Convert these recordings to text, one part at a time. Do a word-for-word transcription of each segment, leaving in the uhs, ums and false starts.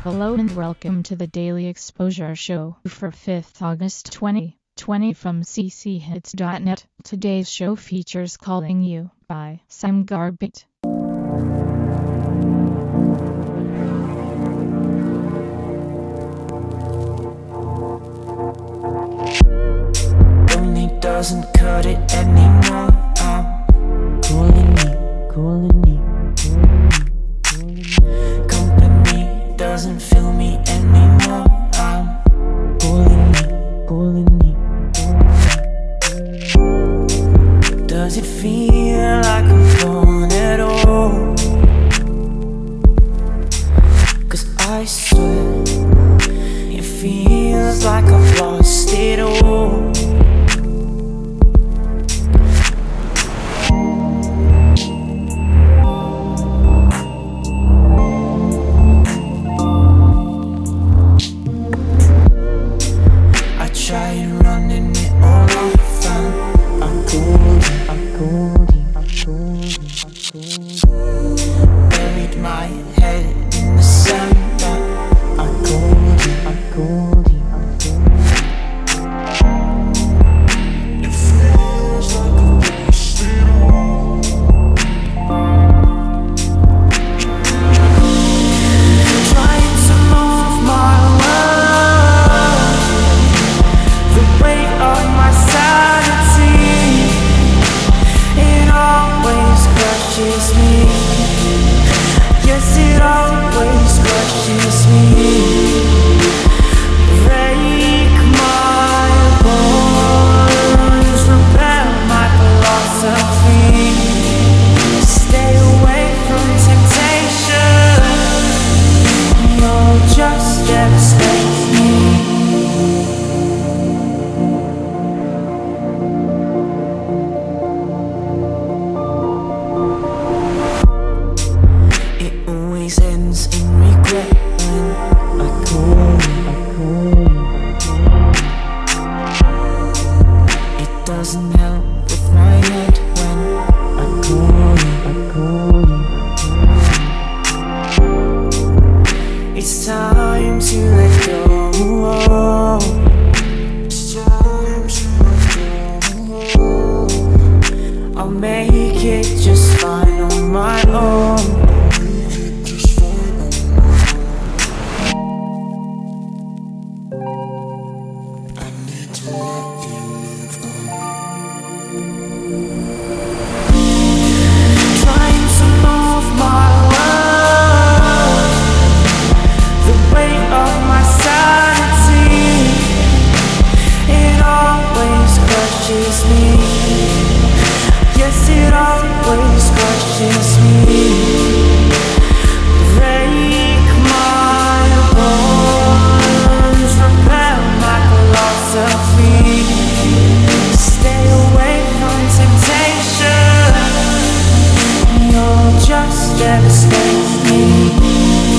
Hello and welcome to the Daily Exposure Show for fifth August twenty twenty from c c hits dot net. Today's show features Calling You by Sam Garbett. Lonely doesn't cut it anymore. I'm calling you, calling you, calling you. Company doesn't fill me anymore. I'm calling you, calling you, calling you. Does it feel like I'm gone at all? 'Cause I swear it feels like I've lost it all. Tried running it all off and I called you, I called you, I called you, I called you. Buried my head in the sand, but I called you, I called you, I called you. It feels like I've lost it all. Trying to move my world, the weight of my sanity, it always crushes me. Yes, it always crushes me. Break my bones, rebel my philosophy. Stay away from temptation, you'll just devastate me. Ends in regret when I call you, I call you, I call you. It doesn't help with my head when I call you, I call you, I call you. It's time to let go. It's time to let go. I'll make it just fine on my own. Trying to move my world, the weight of my sanity, it always crushes me. Yes, it always crushes me. Break my bones, repel my philosophy. Stay away from temptation, you'll just devastate me.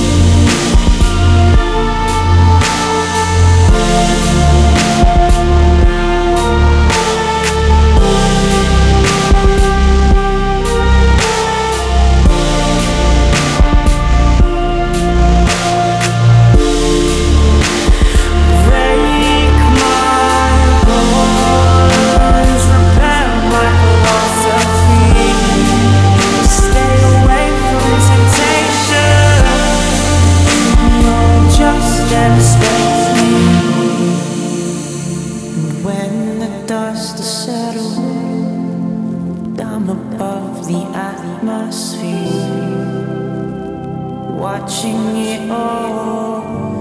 When the dust is settled, I'm above the atmosphere, watching it all,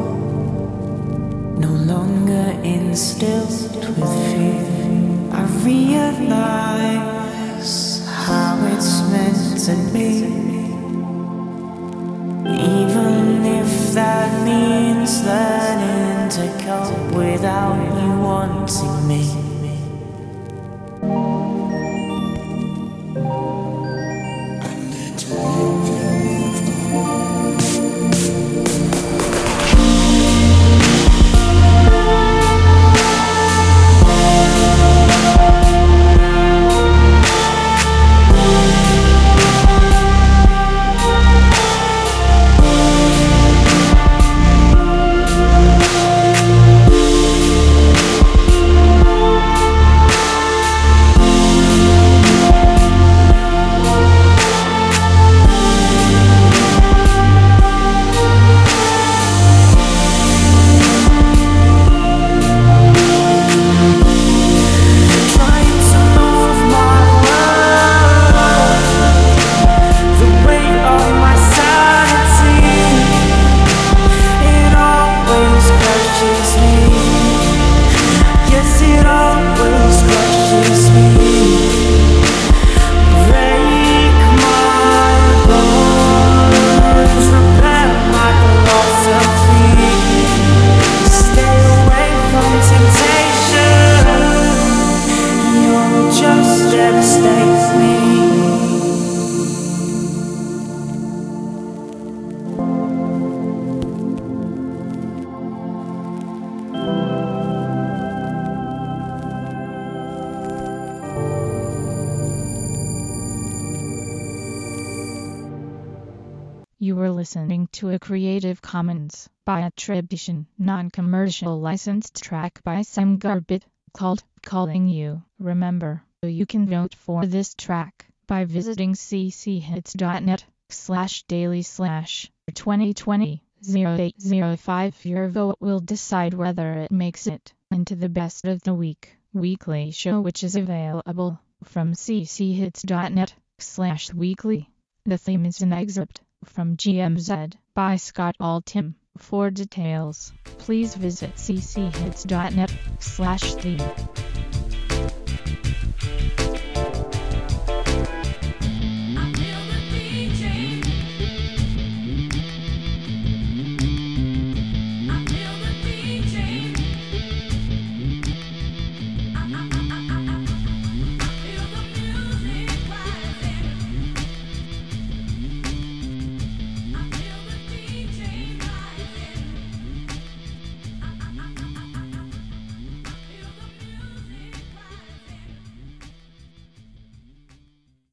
no longer instilled with fear. I realize how it's meant to be, even if that means learning to cope without you wanting me. You were listening to a Creative Commons by attribution, non-commercial licensed track by Sam Garbett called Calling You. Remember, you can vote for this track by visiting cchits.net slash daily slash 2020 0805. Your vote will decide whether it makes it into the best of the week weekly show, which is available from cchits.net slash weekly. The theme is an excerpt from G M Z by Scott Altham. For details, please visit cchits.net slash theme.